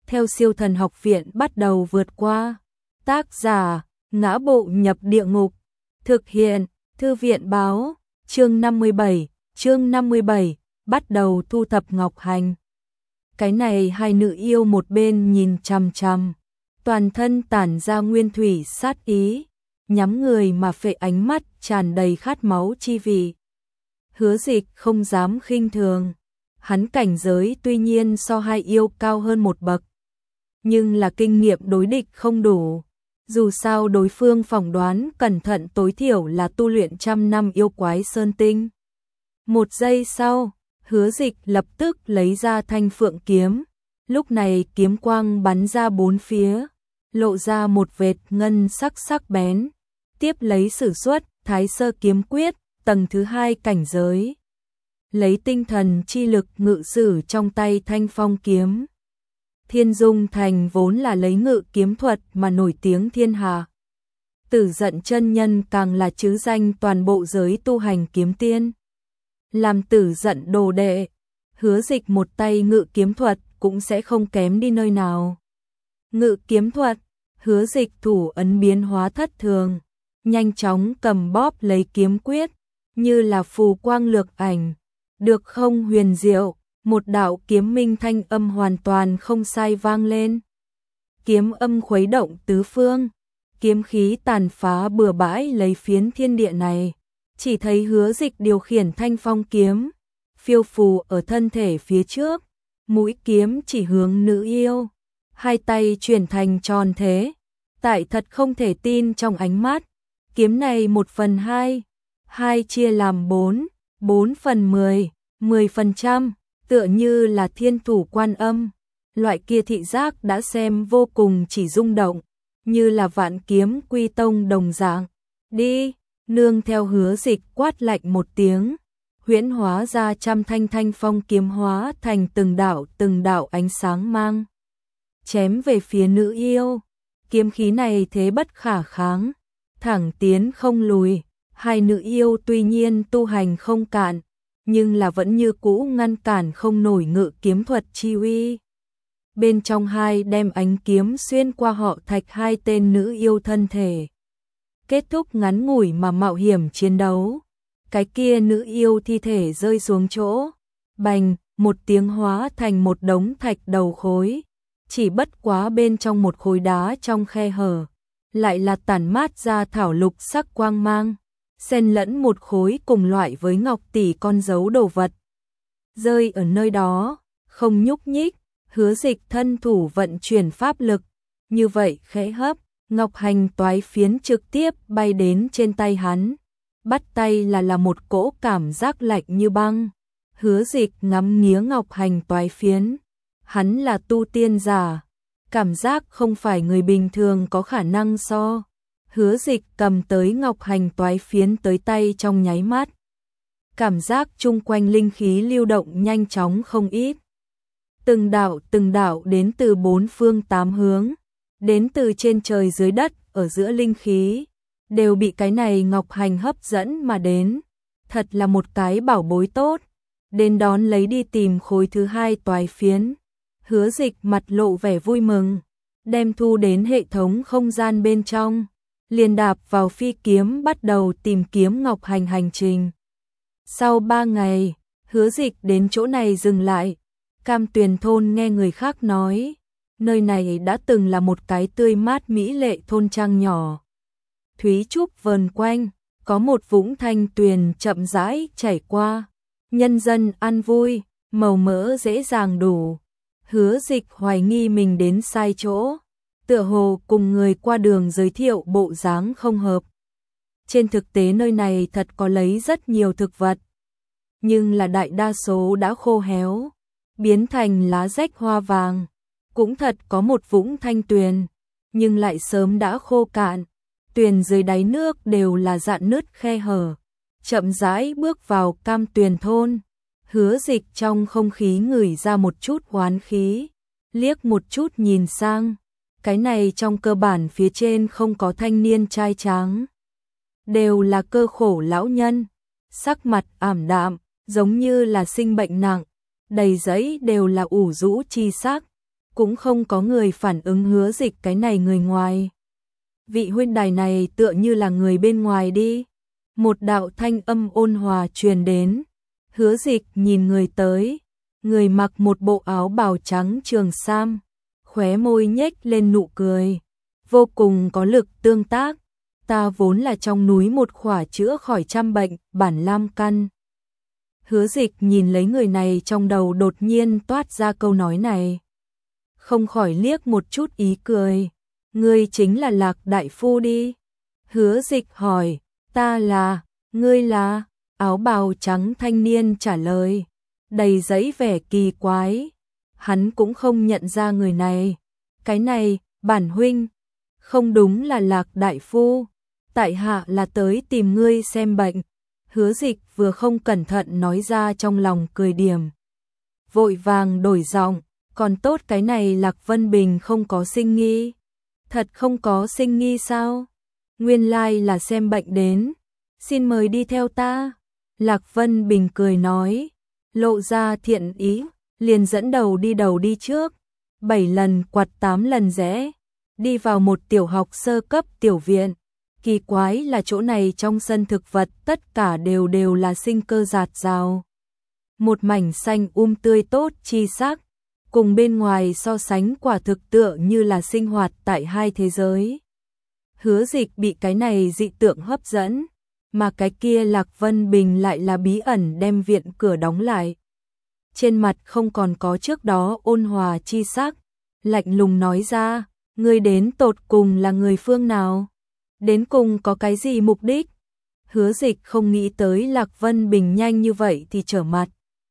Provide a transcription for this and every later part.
theo Siêu Thần Học Viện bắt đầu vượt qua. Tác giả: Ngã Bộ Nhập Địa Ngục. Thực hiện: Thư viện báo. Chương 57, bắt đầu thu thập ngọc hành. Cái này hai nữ yêu một bên nhìn chằm chằm, toàn thân tản ra nguyên thủy sát ý, nhắm người mà phệ, ánh mắt tràn đầy khát máu chi vị. Hứa Dịch không dám khinh thường, hắn cảnh giới tuy nhiên so hai yêu cao hơn một bậc, nhưng là kinh nghiệm đối địch không đủ. Dù sao đối phương phỏng đoán cẩn thận tối thiểu là tu luyện trăm năm yêu quái sơn tinh. Một giây sau, Hứa Dịch lập tức lấy ra thanh phượng kiếm. Lúc này kiếm quang bắn ra bốn phía, lộ ra một vệt ngân sắc sắc bén. Tiếp lấy sử xuất Thái Sơ Kiếm Quyết, tầng thứ 2 cảnh giới. Lấy tinh thần chi lực ngự sử trong tay thanh phong kiếm. Thiên Dung Thành vốn là lấy ngự kiếm thuật mà nổi tiếng thiên hạ. Tử Giận chân nhân càng là trứ danh toàn bộ giới tu hành kiếm tiên. Làm Tử Giận đồ đệ, Hứa Dịch một tay ngự kiếm thuật cũng sẽ không kém đi nơi nào. Ngự kiếm thuật, Hứa Dịch thủ ấn biến hóa thất thường, nhanh chóng cầm bóp lấy kiếm quyết, như là phù quang lược ảnh. Được không huyền diệu, một đạo kiếm minh thanh âm hoàn toàn không sai vang lên. Kiếm âm khuấy động tứ phương, kiếm khí tàn phá bừa bãi lấy phiến thiên địa này. Chỉ thấy Hứa Dịch điều khiển thanh phong kiếm, phiêu phù ở thân thể phía trước, mũi kiếm chỉ hướng nữ yêu, hai tay chuyển thành tròn thế. Tại thật không thể tin trong ánh mắt, kiếm này 1/2, 2 chia làm 4, 4/10, 10%, tựa như là thiên thủ Quan Âm. Loại kia thị giác đã xem vô cùng chỉ rung động, như là vạn kiếm quy tông đồng dạng. Đi! Nương theo Hứa Dịch quát lạnh một tiếng, huyễn hóa ra trăm thanh thanh phong kiếm hóa thành từng đạo ánh sáng mang, chém về phía nữ yêu. Kiếm khí này thế bất khả kháng, thẳng tiến không lùi. Hai nữ yêu tuy nhiên tu hành không cạn, nhưng là vẫn như cũ ngăn cản không nổi ngự kiếm thuật chi uy. Bên trong hai đem ánh kiếm xuyên qua họ Thạch hai tên nữ yêu thân thể. Kết thúc ngắn ngủi mà mạo hiểm chiến đấu. Cái kia nữ yêu thi thể rơi xuống chỗ, bành, một tiếng hóa thành một đống thạch đầu khối. Chỉ bất quá bên trong một khối đá trong khe hở, lại là tản mát ra thảo lục sắc quang mang, xen lẫn một khối cùng loại với ngọc tỷ con dấu đồ vật. Rơi ở nơi đó, không nhúc nhích. Hứa Dịch thân thủ vận chuyển pháp lực, như vậy khẽ hấp, ngọc hành toái phiến trực tiếp bay đến trên tay hắn. Bắt tay là một cỗ cảm giác lạnh như băng. Hứa Dịch ngắm nghía ngọc hành toái phiến. Hắn là tu tiên giả, cảm giác không phải người bình thường có khả năng so. Hứa Dịch cầm tới ngọc hành toái phiến tới tay trong nháy mắt. Cảm giác chung quanh linh khí lưu động nhanh chóng không ít. Từng đạo đến từ bốn phương tám hướng, đến từ trên trời dưới đất, ở giữa linh khí, đều bị cái này ngọc hành hấp dẫn mà đến. Thật là một cái bảo bối tốt. Đến đón lấy đi tìm khối thứ 2 toái phiến. Hứa Dịch mặt lộ vẻ vui mừng, đem thu đến hệ thống không gian bên trong, liền đạp vào phi kiếm bắt đầu tìm kiếm ngọc hành hành trình. Sau 3 ngày, Hứa Dịch đến chỗ này dừng lại. Cam Tuyền thôn nghe người khác nói, nơi này đã từng là một cái tươi mát mỹ lệ thôn trang nhỏ. Thúy trúc vờn quanh, có một vũng thanh tuyền chậm rãi chảy qua, nhân dân ăn vui, màu mỡ dễ dàng đủ. Hứa Dịch hoài nghi mình đến sai chỗ, tựa hồ cùng người qua đường giới thiệu bộ dáng không hợp. Trên thực tế nơi này thật có lấy rất nhiều thực vật, nhưng là đại đa số đã khô héo, biến thành lá rách hoa vàng. Cũng thật có một vũng thanh tuyền, nhưng lại sớm đã khô cạn. Tuyền dưới đáy nước đều là rạn nứt khe hở. Chậm rãi bước vào Cam Tuyền thôn. Hứa Dịch trong không khí ngửi ra một chút oán khí, liếc một chút nhìn sang. Cái này trong cơ bản phía trên không có thanh niên trai tráng, đều là cơ khổ lão nhân, sắc mặt ảm đạm, giống như là sinh bệnh nặng, đầy giấy đều là ủ rũ chi sắc. cũng không có người phản ứng Hứa Dịch cái này người ngoài. Vị huynh đài này tựa như là người bên ngoài đi. Một đạo thanh âm ôn hòa truyền đến. Hứa Dịch nhìn người tới, người mặc một bộ áo bào trắng trường sam, khóe môi nhếch lên nụ cười, vô cùng có lực tương tác. Ta vốn là trong núi một khỏa chữa khỏi trăm bệnh, bản lam căn. Hứa Dịch nhìn lấy người này, trong đầu đột nhiên toát ra câu nói này. Không khỏi liếc một chút ý cười. Ngươi chính là Lạc đại phu đi. Hứa Dịch hỏi, ta là, ngươi là? Áo bào trắng thanh niên trả lời, đầy dẫy vẻ kỳ quái. Hắn cũng không nhận ra người này. Cái này, bản huynh, không đúng là Lạc đại phu. Tại hạ là tới tìm ngươi xem bệnh. Hứa Dịch vừa không cẩn thận nói ra, trong lòng cười điểm. Vội vàng đổi giọng, còn tốt cái này Lạc Vân Bình không có sinh nghi. Thật không có sinh nghi sao? Nguyên lai là xem bệnh đến. Xin mời đi theo ta. Lạc Vân Bình cười nói, lộ ra thiện ý, liền dẫn đầu đi trước. 7 lần quặt 8 lần rẽ, đi vào một tiểu học sơ cấp tiểu viện. Kỳ quái là chỗ này trong sân thực vật tất cả đều là sinh cơ rạt rào. Một mảnh xanh tươi tốt chi sắc, cùng bên ngoài so sánh quả thực tựa như là sinh hoạt tại hai thế giới. Hứa Dịch bị cái này dị tượng hấp dẫn, mà cái kia Lạc Vân Bình lại là bí ẩn đem viện cửa đóng lại. Trên mặt không còn có trước đó ôn hòa chi sắc, lạnh lùng nói ra, ngươi đến tột cùng là người phương nào? Đến cùng có cái gì mục đích? Hứa Dịch không nghĩ tới Lạc Vân Bình nhanh như vậy thì trở mặt.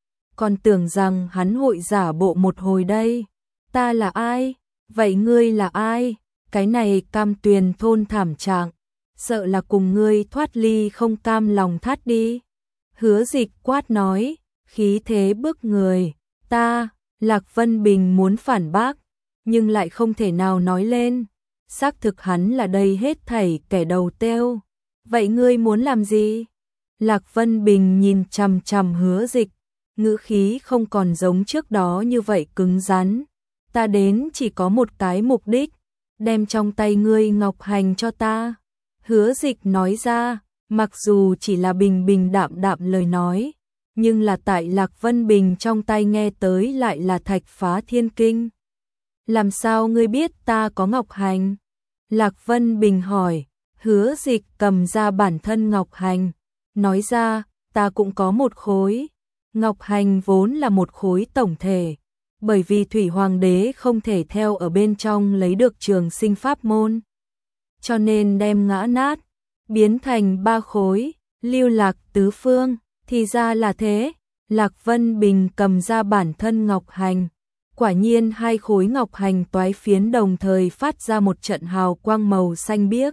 Còn tưởng rằng hắn hội giả bộ một hồi đây. Ta là ai? Vậy ngươi là ai? Cái này Cam Tuyền thôn thảm trạng, sợ là cùng ngươi thoát ly không cam lòng thắt đi. Hứa Dịch quát nói, khí thế bức người. Ta, Lạc Vân Bình muốn phản bác, nhưng lại không thể nào nói lên. Xác thực hắn là đây hết thảy kẻ đầu têu. Vậy ngươi muốn làm gì? Lạc Vân Bình nhìn chằm chằm Hứa Dịch, ngữ khí không còn giống trước đó như vậy cứng rắn. Ta đến chỉ có một cái mục đích, đem trong tay ngươi ngọc hành cho ta. Hứa Dịch nói ra, mặc dù chỉ là bình bình đạm đạm lời nói, nhưng là tại Lạc Vân Bình trong tay nghe tới lại là thạch phá thiên kinh. Làm sao ngươi biết ta có ngọc hành? Lạc Vân Bình hỏi. Hứa Dịch cầm ra bản thân ngọc hành, nói ra, ta cũng có một khối. Ngọc hành vốn là một khối tổng thể, bởi vì Thủy Hoàng đế không thể theo ở bên trong lấy được trường sinh pháp môn, cho nên đem ngã nát, biến thành 3 khối, lưu lạc tứ phương. Thì ra là thế. Lạc Vân Bình cầm ra bản thân ngọc hành, quả nhiên 2 khối ngọc hành toái phiến đồng thời phát ra một trận hào quang màu xanh biếc,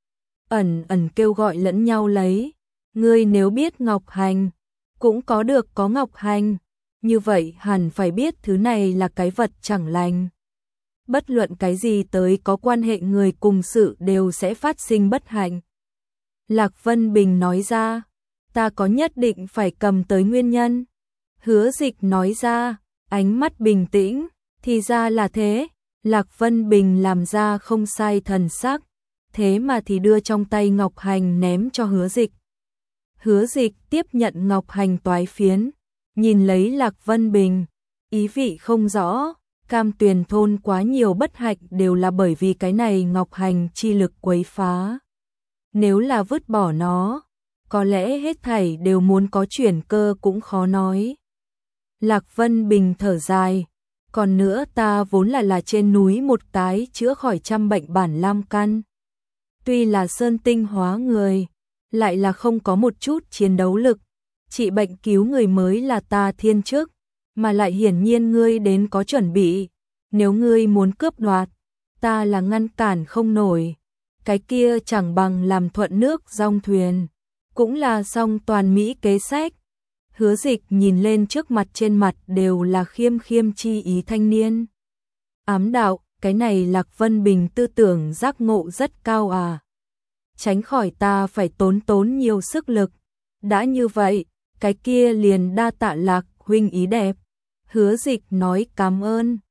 ẩn ẩn kêu gọi lẫn nhau lấy. Ngươi nếu biết ngọc hành, cũng có được có ngọc hành, như vậy hẳn phải biết thứ này là cái vật chẳng lành. Bất luận cái gì tới có quan hệ người cùng sự đều sẽ phát sinh bất hạnh. Lạc Vân Bình nói ra, ta có nhất định phải cầm tới nguyên nhân. Hứa Dịch nói ra, ánh mắt bình tĩnh, thì ra là thế. Lạc Vân Bình làm ra không sai thần sắc, thế mà thì đưa trong tay ngọc hành ném cho Hứa Dịch. Hứa Dịch tiếp nhận ngọc hành toái phiến, nhìn lấy Lạc Vân Bình, ý vị không rõ. Cam Tuyền thôn quá nhiều bất hạnh đều là bởi vì cái này ngọc hành chi lực quấy phá. Nếu là vứt bỏ nó, có lẽ hết thảy đều muốn có chuyển cơ cũng khó nói. Lạc Vân Bình thở dài, còn nữa ta vốn là trên núi một cái chữa khỏi trăm bệnh bản lam căn. Tuy là sơn tinh hóa người, lại là không có một chút chiến đấu lực, trị bệnh cứu người mới là ta thiên chức, mà lại hiển nhiên ngươi đến có chuẩn bị, nếu ngươi muốn cướp đoạt, ta là ngăn cản không nổi. Cái kia chẳng bằng làm thuận nước dong thuyền, cũng là song toàn mỹ kế sách. Hứa Dịch nhìn lên trước mặt, trên mặt đều là khiêm khiêm chi ý thanh niên. Ám đạo, cái này Lạc Vân Bình tư tưởng giác ngộ rất cao à. Tránh khỏi ta phải tốn nhiều sức lực. Đã như vậy, cái kia liền đa tạ Lạc huynh ý đẹp. Hứa Dịch nói cảm ơn.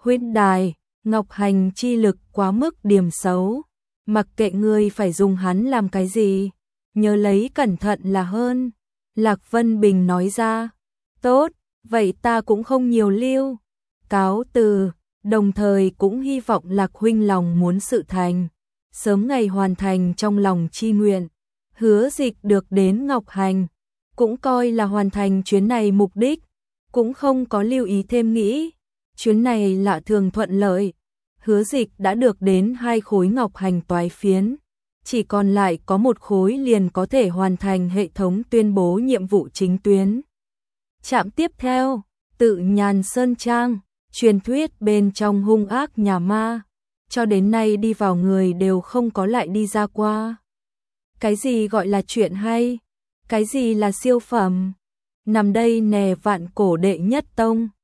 Huynh đài, Ngọc Hành chi lực quá mức điểm xấu, mặc kệ ngươi phải dùng hắn làm cái gì, nhớ lấy cẩn thận là hơn. Lạc Vân Bình nói ra, tốt, vậy ta cũng không nhiều lưu, cáo từ, đồng thời cũng hy vọng Lạc huynh lòng muốn sự thành, sớm ngày hoàn thành trong lòng chi nguyện. Hứa Dịch được đến Ngọc Hành, cũng coi là hoàn thành chuyến này mục đích, cũng không có lưu ý thêm nghĩ, chuyến này lạ thường thuận lợi. Hứa Dịch đã được đến 2 khối Ngọc Hành toái phiến, chỉ còn lại có 1 khối liền có thể hoàn thành hệ thống tuyên bố nhiệm vụ chính tuyến. Trạm tiếp theo, Tự Nhàn Sơn Trang, truyền thuyết bên trong hung ác nhà ma, cho đến nay đi vào người đều không có lại đi ra qua. Cái gì gọi là chuyện hay? Cái gì là siêu phẩm? Nằm đây nè vạn cổ đệ nhất tông.